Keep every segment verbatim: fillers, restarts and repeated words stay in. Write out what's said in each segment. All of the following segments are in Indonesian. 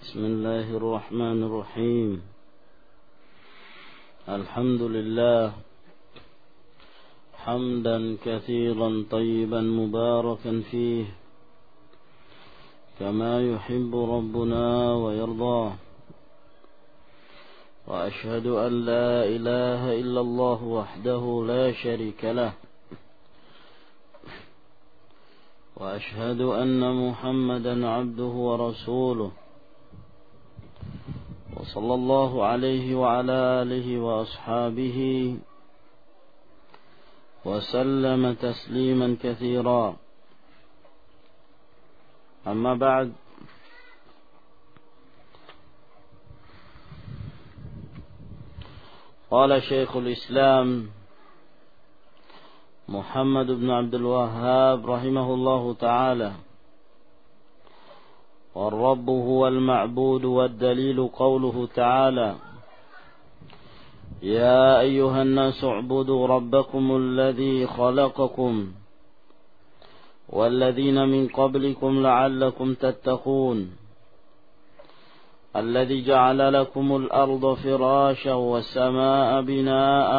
بسم الله الرحمن الرحيم. الحمد لله حمدا كثيرا طيبا مباركا فيه كما يحب ربنا ويرضاه، وأشهد أن لا إله إلا الله وحده لا شريك له، وأشهد أن محمدا عبده ورسوله، وصلى الله عليه وعلى آله وأصحابه وسلم تسليما كثيرا. أما بعد، قال شيخ الإسلام محمد بن عبد الوهاب رحمه الله تعالى: والرب هو المعبود، والدليل قوله تعالى: يا أيها الناس اعبدوا ربكم الذي خلقكم والذين من قبلكم لعلكم تتقون، الذي جعل لكم الأرض فراشا والسماء بناء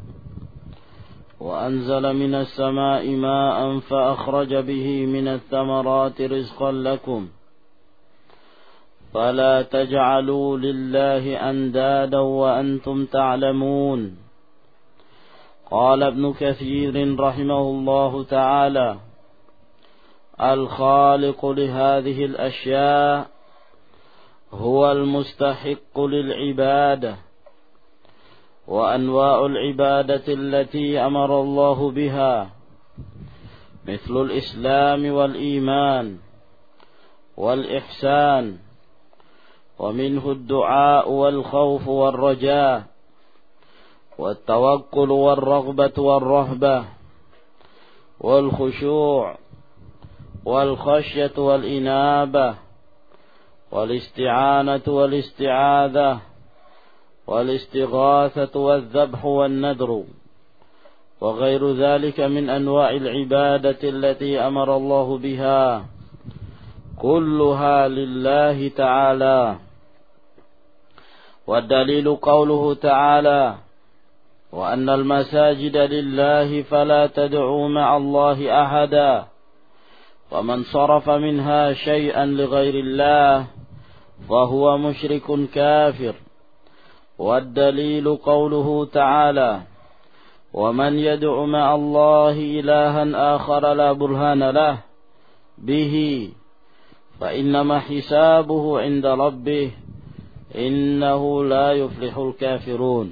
وأنزل من السماء ماء فأخرج به من الثمرات رزقا لكم فلا تجعلوا لله أندادا وأنتم تعلمون. قال ابن كثير رحمه الله تعالى: الخالق لهذه الأشياء هو المستحق للعبادة، وأنواع العبادة التي أمر الله بها مثل الإسلام والإيمان والإحسان، ومنه الدعاء والخوف والرجاء والتوكل والرغبة والرهبة والخشوع والخشية والإنابة والاستعانة والاستعاذة والاستغاثة والذبح والنذر وغير ذلك من أنواع العبادة التي أمر الله بها، كلها لله تعالى. والدليل قوله تعالى: وأن المساجد لله فلا تدعوا مع الله أحدا، ومن صرف منها شيئا لغير الله فهو مشرك كافر. والدليل قوله تعالى: ومن يدع مع الله إلها آخر لا برهان له به فإنما حسابه عند ربه إنه لا يفلح الكافرون.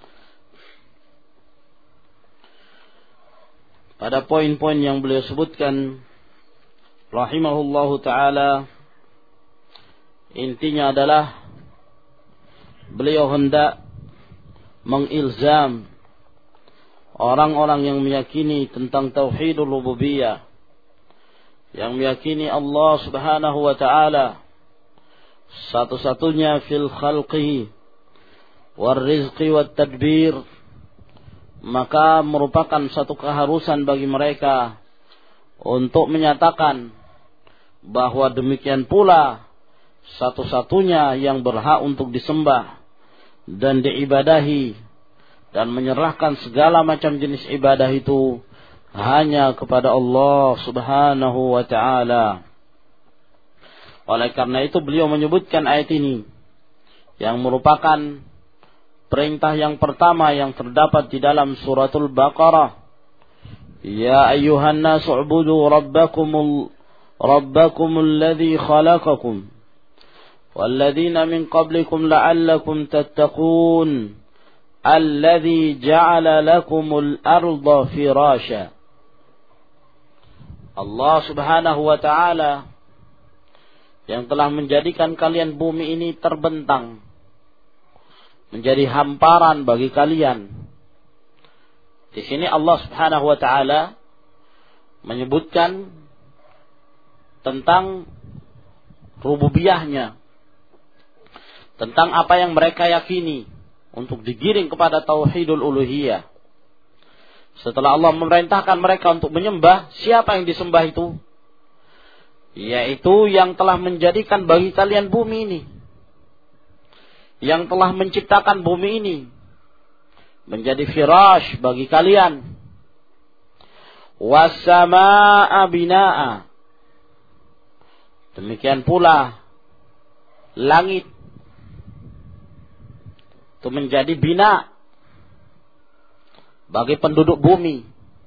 Pada poin-poin yang beliau sebutkan rahimahullahu ta'ala, intinya adalah beliau hendak mengilzam orang-orang yang meyakini tentang tauhidul rububiyah, yang meyakini Allah subhanahu wa ta'ala satu-satunya fil khalqi war rizqi wat tadbir, maka merupakan satu keharusan bagi mereka untuk menyatakan bahwa demikian pula satu-satunya yang berhak untuk disembah dan diibadahi, dan menyerahkan segala macam jenis ibadah itu hanya kepada Allah subhanahu wa ta'ala. Oleh karena itu beliau menyebutkan ayat ini yang merupakan perintah yang pertama yang terdapat di dalam suratul Baqarah. Ya ayyuhan nasu ubudu rabbakumul rabbakumul ladzi khalaqakum walladzina min qablikum la'allakum tattaqun alladzi ja'ala lakumul arda firasha. Allah subhanahu wa ta'ala yang telah menjadikan kalian bumi ini terbentang, menjadi hamparan bagi kalian. Di sini Allah subhanahu wa ta'ala menyebutkan tentang rububiyahnya, tentang apa yang mereka yakini untuk digiring kepada tauhidul uluhiyah. Setelah Allah memerintahkan mereka untuk menyembah, siapa yang disembah itu? Yaitu yang telah menjadikan bagi kalian bumi ini. yang telah menciptakan bumi ini menjadi firash bagi kalian. Was-samaa'a binaa'a. Demikian pula langit itu menjadi bina bagi penduduk bumi,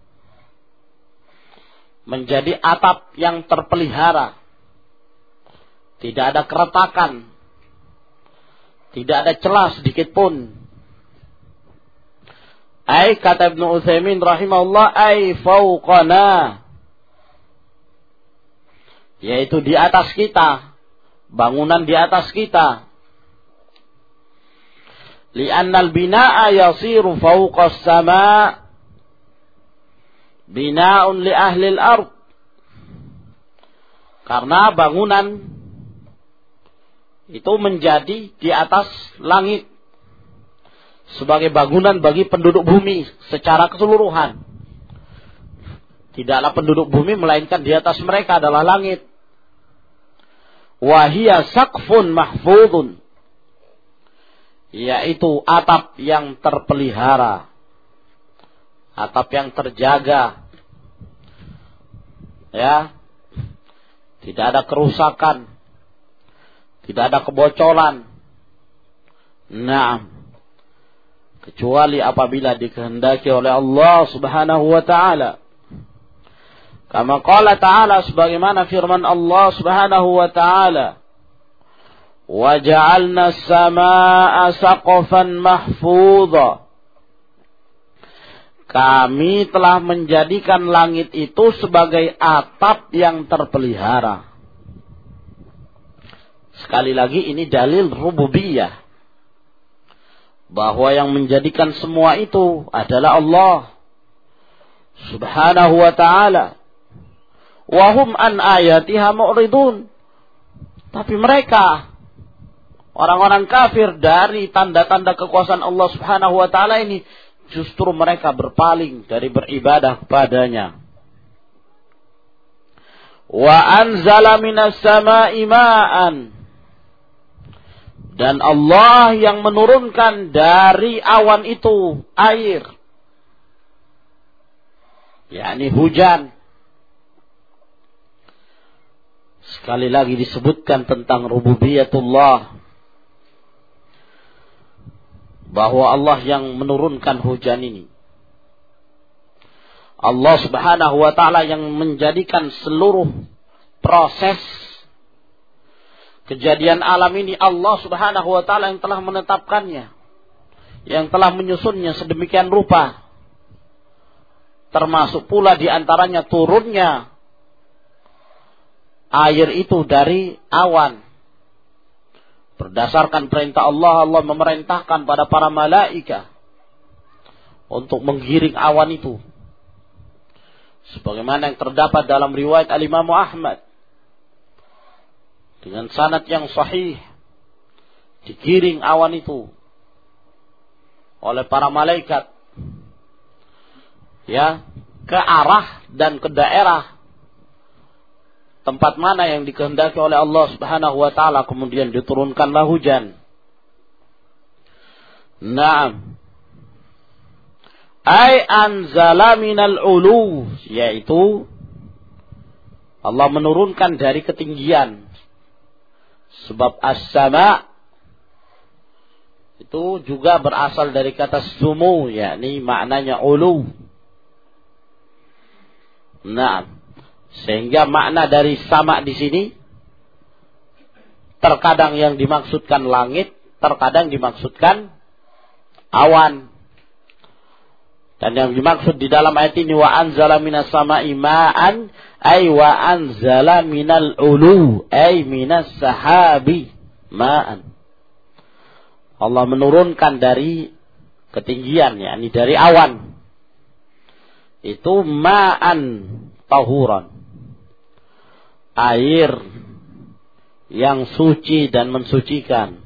menjadi atap yang terpelihara, tidak ada keretakan, tidak ada celah sedikit pun. Ai kata Ibnu Utsaimin rahimahullah, ai fauqana, yaitu di atas kita, bangunan di atas kita. Li'annal binaa'a yasiru fawqa as-sama' bina'un li ahli al-ard. Karena bangunan itu menjadi di atas langit sebagai bangunan bagi penduduk bumi secara keseluruhan. Tidaklah penduduk bumi melainkan di atas mereka adalah langit. Wa hiya saqfun mahfudun, yaitu atap yang terpelihara, atap yang terjaga, ya, tidak ada kerusakan, tidak ada kebocoran. Naam, kecuali apabila dikehendaki oleh Allah Subhanahu wa taala. Kama qala ta'ala, sebagaimana firman Allah Subhanahu wa taala, wa ja'alna as-samaa'a saqfan mahfudha. Kami telah menjadikan langit itu sebagai atap yang terpelihara. Sekali lagi ini dalil rububiyah, bahwa yang menjadikan semua itu adalah Allah Subhanahu wa ta'ala. Wahum an ayatiha mu'ridun. Tapi mereka, orang-orang kafir, dari tanda-tanda kekuasaan Allah Subhanahu wa ta'ala ini, justru mereka berpaling dari beribadah kepadanya. Wa anzala minas sama'i ma'an. Dan Allah yang menurunkan dari awan itu air, yakni hujan. Sekali lagi disebutkan tentang rububiyatullah, bahwa Allah yang menurunkan hujan ini. Allah Subhanahu wa ta'ala yang menjadikan seluruh proses kejadian alam ini, Allah Subhanahu wa ta'ala yang telah menetapkannya, yang telah menyusunnya sedemikian rupa. Termasuk pula diantaranya turunnya air itu dari awan. Berdasarkan perintah Allah, Allah memerintahkan pada para malaikat untuk menggiring awan itu. Sebagaimana yang terdapat dalam riwayat Al-Imam Ahmad dengan sanad yang sahih, digiring awan itu oleh para malaikat, ya, ke arah dan ke daerah tempat mana yang dikehendaki oleh Allah Subhanahu wa ta'ala, kemudian diturunkanlah hujan. Naam. Ai anzala minal ulu, yaitu Allah menurunkan dari ketinggian. Sebab as-sama itu juga berasal dari kata sumu, yakni maknanya ulu. Nah, sehingga makna dari sama di sini terkadang yang dimaksudkan langit, terkadang dimaksudkan awan. Dan yang dimaksud di dalam ayat ini wa anzala minas sama'i ma'an, ay wa anzala minal ulu, ay minas sahabi ma'an. Allah menurunkan dari ketinggian, yakni dari awan. Itu ma'an tahuran, air yang suci dan mensucikan.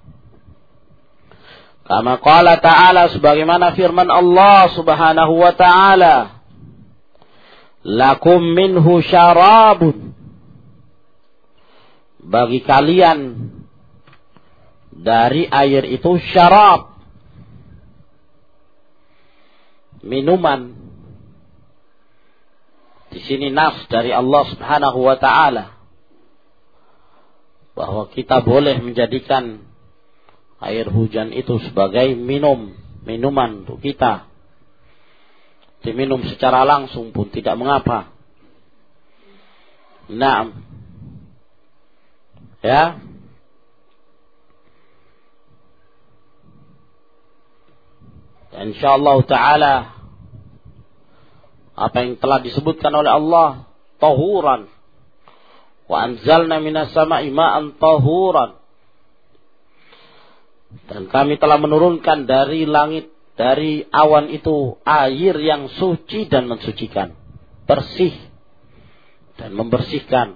Kama qala ta'ala, sebagaimana firman Allah Subhanahu wa ta'ala, lakum minhu syarabun, bagi kalian dari air itu syarab, minuman. Di sini nas dari Allah Subhanahu wa taala bahwa kita boleh menjadikan air hujan itu sebagai minum, minuman untuk kita. Diminum secara langsung pun tidak mengapa. Naam. Ya. Insyaallah taala apa yang telah disebutkan oleh Allah, tahuran. Wa anzalna minas sama'i ma'an tahuran. Dan kami telah menurunkan dari langit, dari awan itu air yang suci dan mensucikan, bersih dan membersihkan.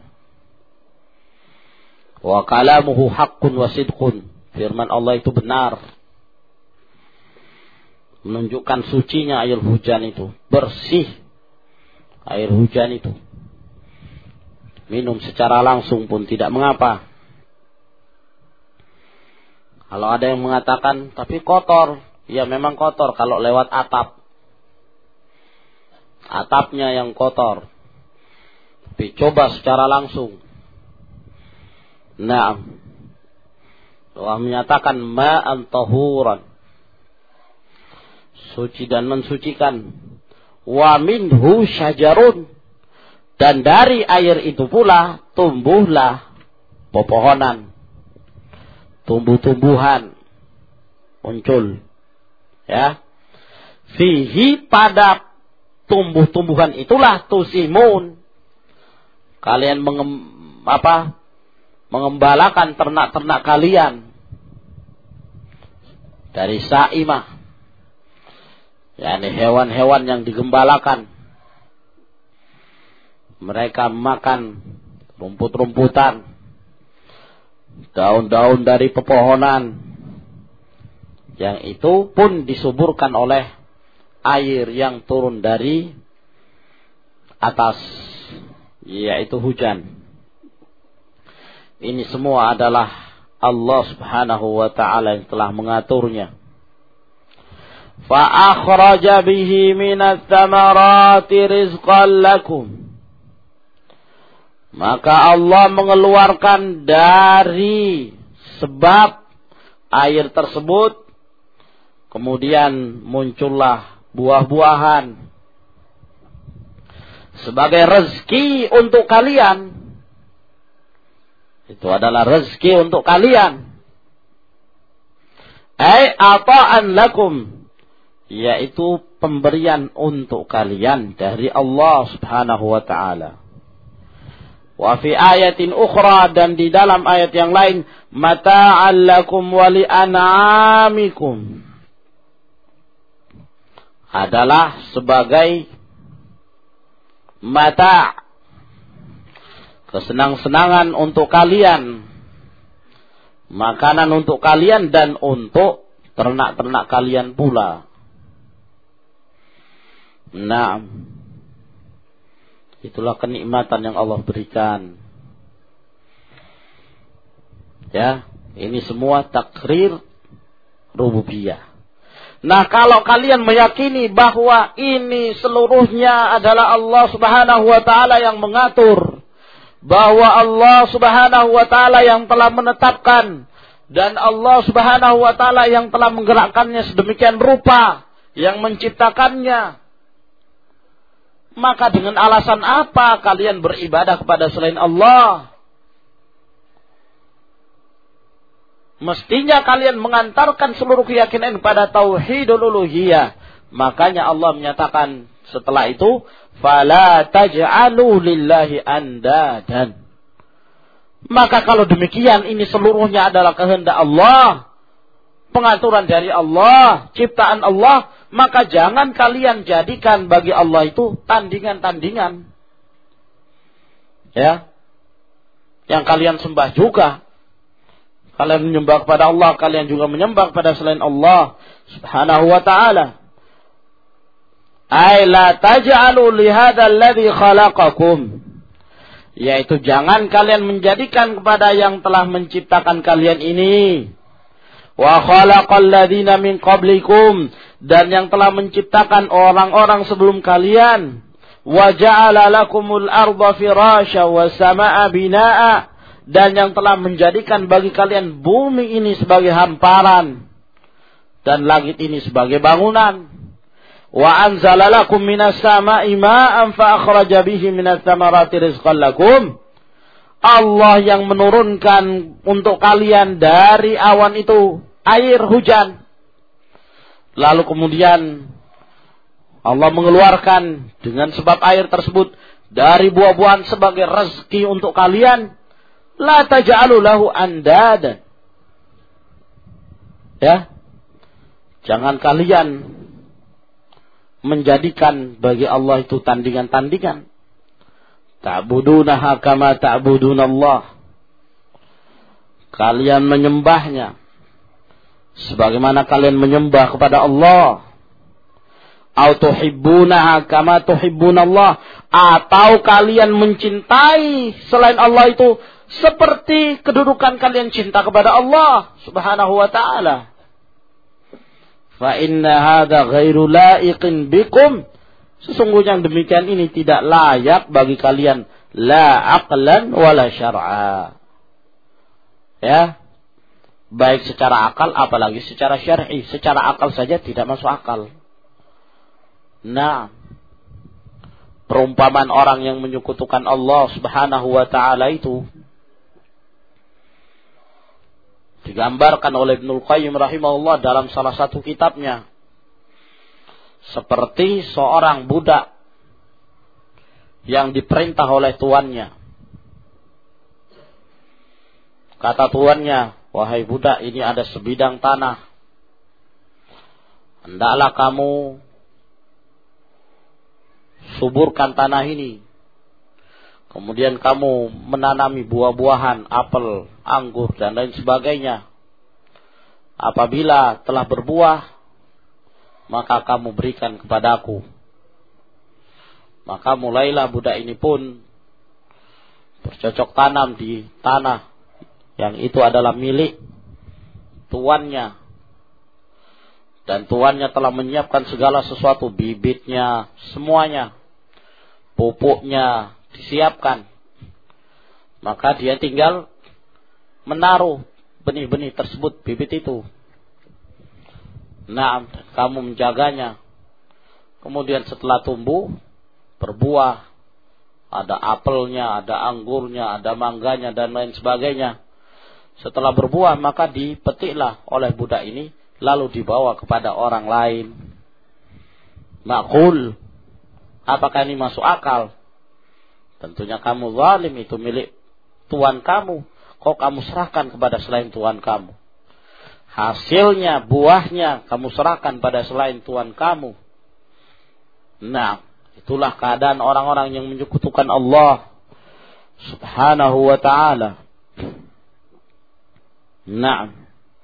Wa kalamuhu haqqun wa sidqun. Firman Allah itu benar. Menunjukkan sucinya air hujan itu, bersih air hujan itu. Minum secara langsung pun tidak mengapa. Kalau ada yang mengatakan, tapi kotor. Ya memang kotor kalau lewat atap. Atapnya yang kotor. Tapi coba secara langsung. Nah, Allah menyatakan ma'an tahuran, suci dan mensucikan. Wa minhu syajarun, dan dari air itu pula tumbuhlah pepohonan, tumbuh-tumbuhan muncul. Ya, fihi, pada tumbuh-tumbuhan itulah tusimun, kalian mengem, apa, mengembalakan ternak-ternak kalian dari saimah, yakni hewan-hewan yang digembalakan. Mereka makan rumput-rumputan, daun-daun dari pepohonan, yang itu pun disuburkan oleh air yang turun dari atas, yaitu hujan. Ini semua adalah Allah Subhanahu wa ta'ala yang telah mengaturnya. Fa akhraja bihi minats tsamarati rizqan lakum. Maka Allah mengeluarkan dari sebab air tersebut, kemudian muncullah buah-buahan sebagai rezeki untuk kalian. Itu adalah rezeki untuk kalian. Ai ata'an lakum, yaitu pemberian untuk kalian dari Allah Subhanahu wa ta'ala. Wa fi ayatin ukhra, dan di dalam ayat yang lain, mata'an lakum wa li an'amikum, adalah sebagai mata', kesenang-senangan untuk kalian, makanan untuk kalian, dan untuk ternak-ternak kalian pula. Nah, itulah kenikmatan yang Allah berikan. Ya, ini semua takrir rububiyah. Nah, kalau kalian meyakini bahwa ini seluruhnya adalah Allah Subhanahu wa ta'ala yang mengatur, bahwa Allah Subhanahu wa ta'ala yang telah menetapkan, dan Allah Subhanahu wa ta'ala yang telah menggerakkannya sedemikian rupa, yang menciptakannya, maka dengan alasan apa kalian beribadah kepada selain Allah? Mestinya kalian mengantarkan seluruh keyakinan kepada tauhidul uluhiyah. Makanya Allah menyatakan setelah itu, fala taj'alu lillahi andadan. Maka kalau demikian, ini seluruhnya adalah kehendak Allah, pengaturan dari Allah, ciptaan Allah, maka jangan kalian jadikan bagi Allah itu tandingan-tandingan. Ya. Yang kalian sembah juga. Kalian menyembah kepada Allah, kalian juga menyembah kepada selain Allah Subhanahu wa ta'ala. Ay la taj'alu li hadzal ladzi khalaqakum, yaitu jangan kalian menjadikan kepada yang telah menciptakan kalian ini Wa khalaqal ladzina min qablikum, dan yang telah menciptakan orang-orang sebelum kalian. Wa ja'ala lakumul arda firasya was samaa'a binaa'a, dan yang telah menjadikan bagi kalian bumi ini sebagai hamparan dan langit ini sebagai bangunan. Wa anzala lakum minas samaa'i ma'an fa akhraja bihi minas thamarati rizqan lakum. Allah yang menurunkan untuk kalian dari awan itu air hujan. Lalu kemudian Allah mengeluarkan dengan sebab air tersebut dari buah-buahan sebagai rezeki untuk kalian. La taj'alu lahu andadan. Ya. Jangan kalian menjadikan bagi Allah itu tandingan-tandingan. Ta'budunaha kama ta'budunallah. Kalian menyembahnya sebagaimana kalian menyembah kepada Allah. Au tuhibbunaha kama tuhibbunallah, atau kalian mencintai selain Allah itu seperti kedudukan kalian cinta kepada Allah Subhanahu wa taala. Fa inna hadza ghairu laiqin bikum, sesungguhnya demikian ini tidak layak bagi kalian, la aqlan wala syar'a. Ya, baik secara akal apalagi secara syar'i. Secara akal saja tidak masuk akal. Nah, perumpamaan orang yang menyekutukan Allah Subhanahu wa taala itu digambarkan oleh Ibnul Qayyim rahimahullah dalam salah satu kitabnya seperti seorang budak yang diperintah oleh tuannya. Kata tuannya, wahai budak, ini ada sebidang tanah. Hendaklah kamu suburkan tanah ini. Kemudian kamu menanami buah-buahan, apel, anggur, dan lain sebagainya. Apabila telah berbuah, maka kamu berikan kepadaku. Maka mulailah budak ini pun bercocok tanam di tanah yang itu adalah milik tuannya. Dan tuannya telah menyiapkan segala sesuatu, bibitnya, semuanya, pupuknya disiapkan. Maka dia tinggal menaruh benih-benih tersebut, bibit itu. Nah, kamu menjaganya. Kemudian setelah tumbuh, berbuah, ada apelnya, ada anggurnya, ada mangganya, dan lain sebagainya. Setelah berbuah, maka dipetiklah oleh budak ini, lalu dibawa kepada orang lain. Maqul, apakah ini masuk akal? Tentunya kamu zalim, itu milik tuan kamu. Kok kamu serahkan kepada selain tuan kamu? Hasilnya, buahnya kamu serahkan pada selain tuan kamu. Nah, itulah keadaan orang-orang yang menyekutukan Allah Subhanahu wa ta'ala. Nah,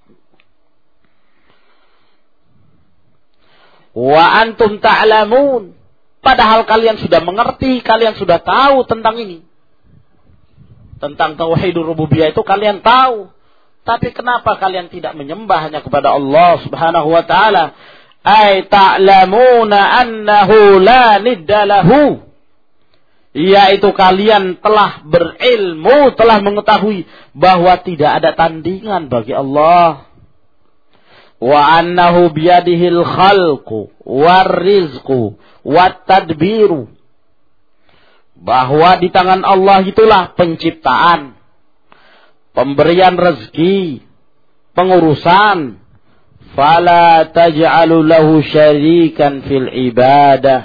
wa antum ta'lamun, padahal kalian sudah mengerti, kalian sudah tahu tentang ini. Tentang tauhidur rububiyah itu kalian tahu. Tapi kenapa kalian tidak menyembah hanya kepada Allah Subhanahu wa ta'ala? Ay ta'lamuna annahu la nidda lahu, yaitu kalian telah berilmu, telah mengetahui bahwa tidak ada tandingan bagi Allah. Wa annahu biyadihil khalqu warrizqu wattadbiru, bahwa di tangan Allah itulah penciptaan, pemberian rezeki, pengurusan. Fala taj'alu lahu syarikan fil ibadah,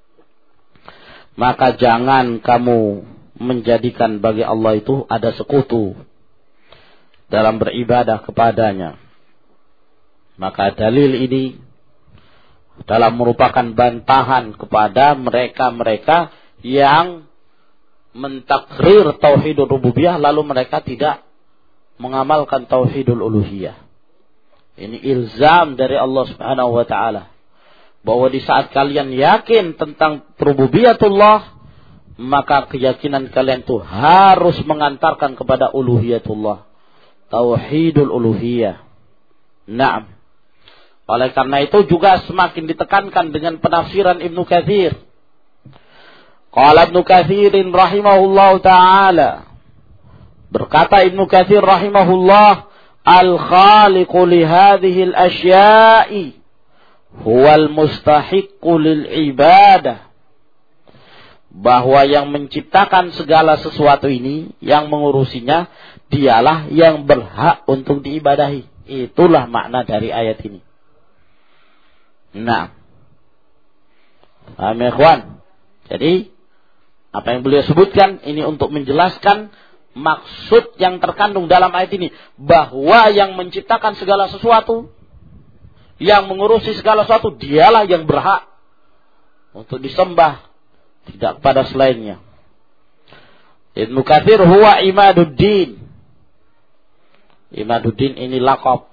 maka jangan kamu menjadikan bagi Allah itu ada sekutu dalam beribadah kepadanya. Maka dalil ini adalah merupakan bantahan kepada mereka-mereka yang mentakrir tauhidul rububiyah lalu mereka tidak mengamalkan tauhidul uluhiyah. Ini ilzam dari Allah Subhanahu wa ta'ala, bahwa di saat kalian yakin tentang rububiyatullah, maka keyakinan kalian itu harus mengantarkan kepada uluhiyatullah, tauhidul uluhiyah. Naam. Oleh karena itu juga semakin ditekankan dengan penafsiran Ibnu Katsir. Qala Ibnu Katsirin rahimahullahu taala. Berkata Ibnu Katsir rahimahullah, al-khaliqu li hadhihi al-asya'i huwal mustahiqqu lil ibadah. Bahwa yang menciptakan segala sesuatu ini, yang mengurusinya, dialah yang berhak untuk diibadahi. Itulah makna dari ayat ini. Nah, paham ya ikhwan? Jadi, apa yang beliau sebutkan ini untuk menjelaskan maksud yang terkandung dalam ayat ini. Bahwa yang menciptakan segala sesuatu, yang mengurusi segala sesuatu, dialah yang berhak untuk disembah, tidak pada selainnya. Ibnu Katsir huwa Imaduddin. Imaduddin ini laqab.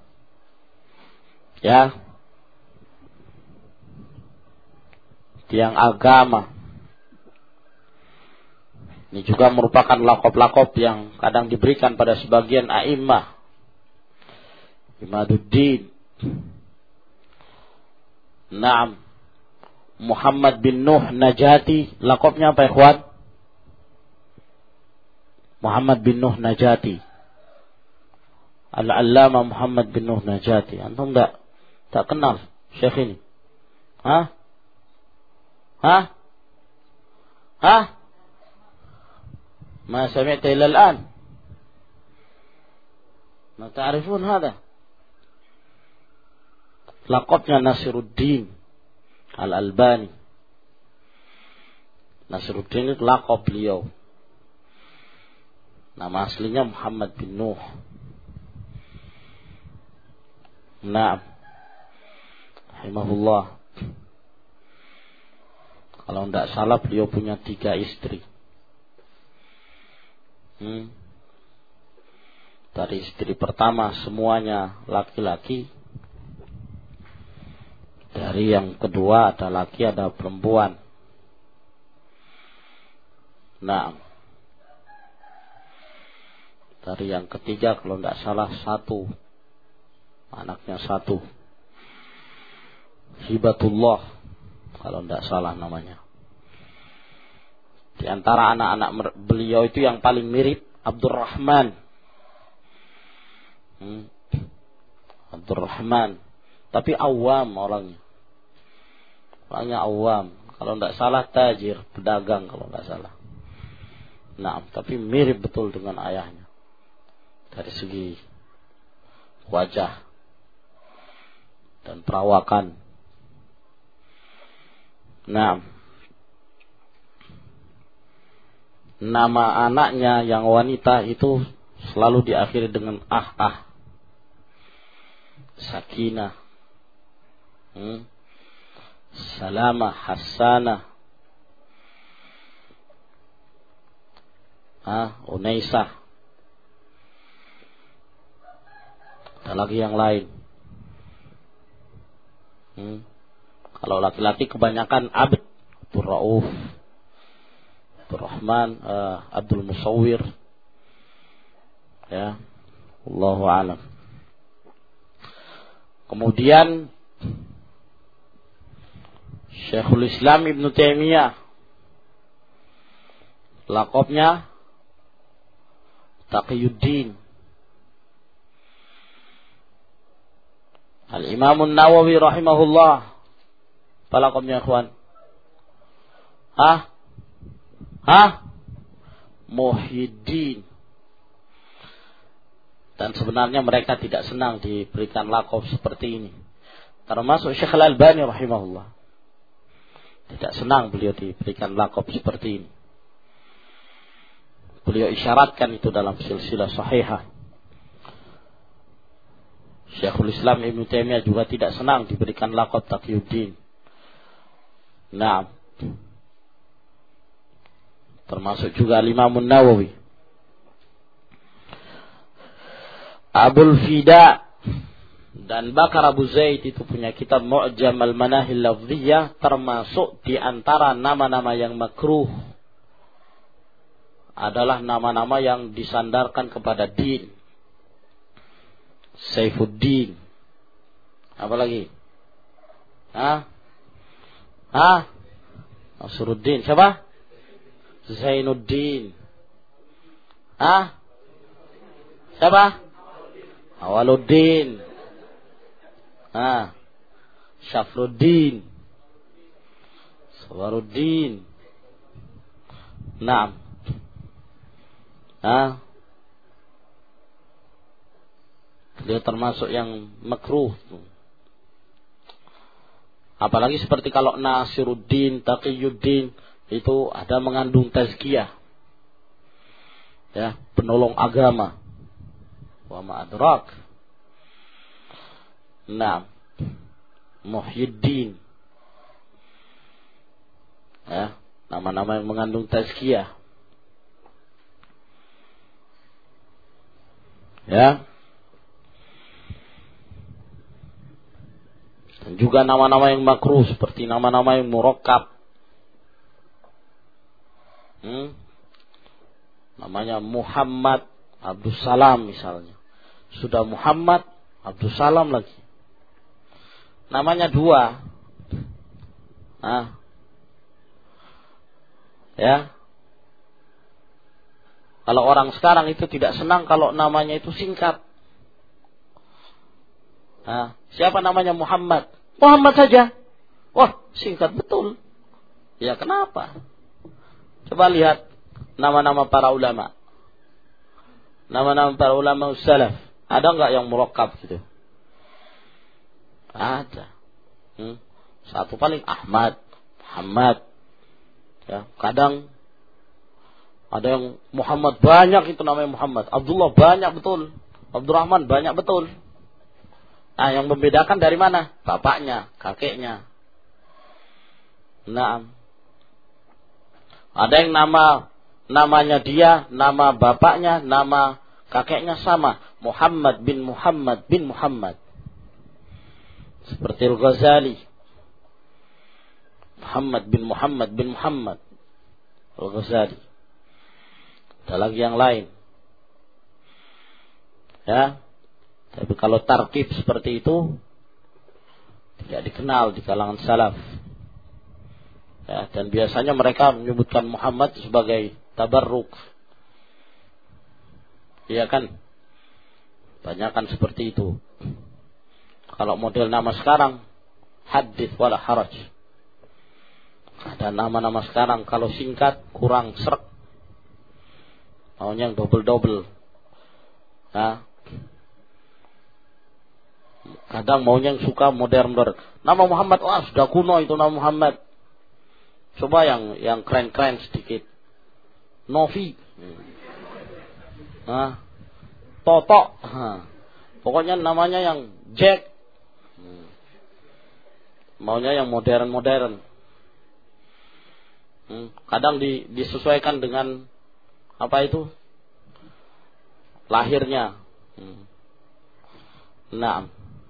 Ya. Tiang agama. Ini juga merupakan laqab-laqab yang kadang diberikan pada sebagian a'immah. Imaduddin. Naam. Muhammad bin Nuh Najati, laqabnya apa ikhwan? Muhammad bin Nuh Najati. Al-Allama Muhammad bin Nuh Najati. Antum tak tak kenal syekh ini? Hah? Hah? Hah? Ma sami'ta ila al-an? Ma ta'rifun hada? Laqabnya Nasiruddin Al-Albani. Nasiruddin itu laqab beliau. Nama aslinya Muhammad bin Nuh. Naam. Rahimahullah. Kalau tidak salah beliau punya tiga istri. Hmm. Dari istri pertama semuanya laki-laki. Dari yang kedua ada laki ada perempuan. Nah, dari yang ketiga kalau tidak salah satu, anaknya satu. Hibatullah kalau tidak salah namanya. Di antara anak-anak beliau itu yang paling mirip Abdurrahman. Hmm. Abdurrahman. Tapi awam orangnya. Orangnya awam. Kalau tidak salah tajir, pedagang kalau tidak salah. Nah, tapi mirip betul dengan ayahnya. Dari segi wajah dan perawakan. Nah, nama anaknya yang wanita itu selalu diakhiri dengan ah-ah. Sakinah. Hmm. Salamah, Hasanah, ah, Unaisah. Ada lagi yang lain. Hmm. Kalau laki-laki kebanyakan Abd, Abdul Rauf, Abdul Rahman, uh, Abdul Musawwir. Ya, Allahu a'lam. Kemudian Syekhul Islam Ibnu Taimiyah, laqabnya Taqiyuddin. Al-Imam An-Nawawi rahimahullah, apa laqabnya ikhwan? Hah? Hah? Muhyiddin. Dan sebenarnya mereka tidak senang diberikan laqab seperti ini. Termasuk Syekh Al-Albani rahimahullah. Tidak senang beliau diberikan laqab seperti ini. Beliau isyaratkan itu dalam silsilah sahihah. Syekhul Islam Ibnu Taimiyah juga tidak senang diberikan laqab Taqiyuddin. Nah, termasuk juga Imam An-Nawawi. Abul Fida dan Bakar Abu Zaid itu punya kitab Mu'jam al-Manahil Lafziyah, termasuk di antara nama-nama yang makruh adalah nama-nama yang disandarkan kepada din. Saifuddin, Apa lagi? Hah? Hah? Nasruddin. Siapa? Zainuddin. Hah? Siapa? Awaluddin. Hah? Syafruddin. Sawaruddin. Naam. Hah? Dia termasuk yang makruh. Apalagi seperti kalau Nasiruddin, Taqiyuddin, itu ada mengandung tazkiyah. Ya, penolong agama. Wa ma adrak. Naam. Muhyiddin. Ya, nama-nama yang mengandung tazkiyah. Ya. Dan juga nama-nama yang makruh seperti nama-nama yang murakkab. Hmm? Namanya Muhammad Abdus Salam misalnya. Sudah Muhammad Abdus Salam lagi. Namanya dua. Nah. Ya. Kalau orang sekarang itu tidak senang kalau namanya itu singkat. Nah, siapa namanya Muhammad? Muhammad saja. Wah, singkat betul. Ya kenapa? Coba lihat nama-nama para ulama. Nama-nama para ulama salaf. Ada enggak yang murakkab gitu? Ada. Hmm. Satu paling Ahmad, Muhammad. Ya, kadang ada yang Muhammad banyak itu namanya Muhammad. Abdullah banyak betul. Abdurrahman banyak betul. Nah, yang membedakan dari mana? Bapaknya, kakeknya. Nah, ada yang nama namanya dia, nama bapaknya, nama kakeknya sama. Muhammad bin Muhammad bin Muhammad. Seperti Al-Ghazali. Muhammad bin Muhammad bin Muhammad. Al-Ghazali. Ada lagi yang lain. Ya. Tapi kalau tarkib seperti itu tidak dikenal di kalangan salaf. Ya, dan biasanya mereka menyebutkan Muhammad sebagai tabarruk. Iya kan? Banyakan seperti itu. Kalau model nama sekarang, hadits wala haraj. Ada nama-nama sekarang kalau singkat kurang srek. Maunya yang double-double. Nah, kadang maunya yang suka modern-modern. Nama Muhammad, wah sudah kuno itu nama Muhammad. Coba yang yang keren-keren sedikit. Novi. Nah, Toto. Nah, pokoknya namanya yang Jack. Maunya yang modern-modern. Kadang di, disesuaikan dengan apa itu? Lahirnya. Nah.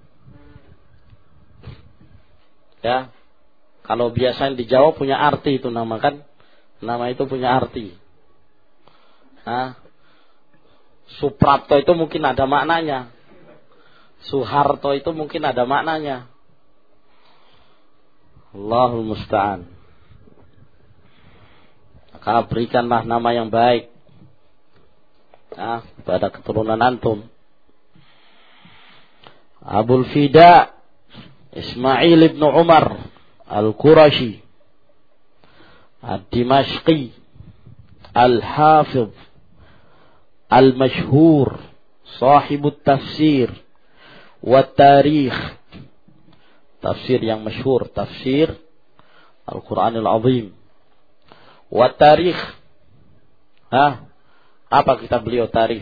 Ya. Kalau biasanya di Jawa punya arti itu nama kan. Nama itu punya arti. Nah. Suprapto itu mungkin ada maknanya. Suharto itu mungkin ada maknanya. Allahul musta'an. Maka berikanlah nama yang baik. Nah, pada keturunan antum. Abul Fida Ismail ibn Umar Al-Qurashi Ad-Dimashqi Al-Hafidh Al-Mashhur Sahibut Tafsir Wat-Tarikh. Tafsir yang masyhur, tafsir Al-Quranil Azim. Wat-Tarikh. Hah? Apa kitab beliau tarikh?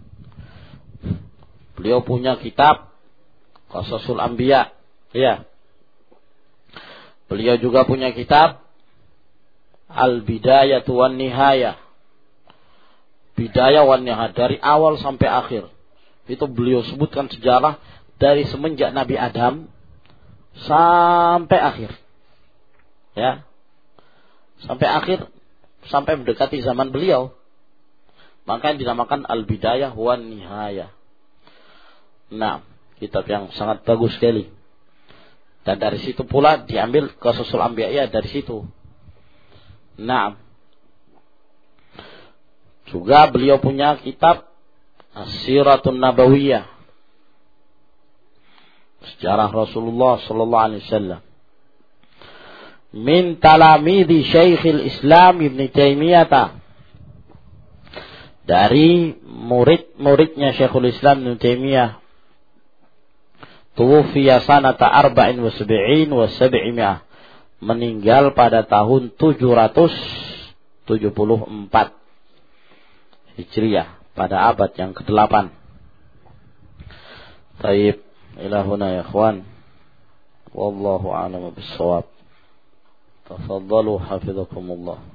Beliau punya kitab Qasasul Anbiya. Ya. Beliau juga punya kitab Al-Bidayah wan Nihayah. Bidayah wan Nihayah dari awal sampai akhir. Itu beliau sebutkan sejarah dari semenjak Nabi Adam sampai akhir. Ya. Sampai akhir, sampai mendekati zaman beliau. Maka dinamakan Al-Bidayah wan Nihayah. Nah, kitab yang sangat bagus sekali. Dan dari situ pula diambil Qasasul Anbiya ya dari situ. Nah, juga beliau punya kitab As-Siratun Nabawiyah, sejarah Rasulullah sallallahu alaihi wasallam. Min talamidi Syekhul Islam Ibn Taimiyah, dari murid-muridnya Syekhul Islam Ibn Taimiyah. Tuwfiya sanata arba'in wa sab'in wa sab'imi'ah, meninggal pada tahun tujuh ratus tujuh puluh empat Hijriah, pada abad yang kedelapan. Taib, ilahuna ya ikhwan. Wallahu a'lam bishawab. Tafadhalu hafizakumullah.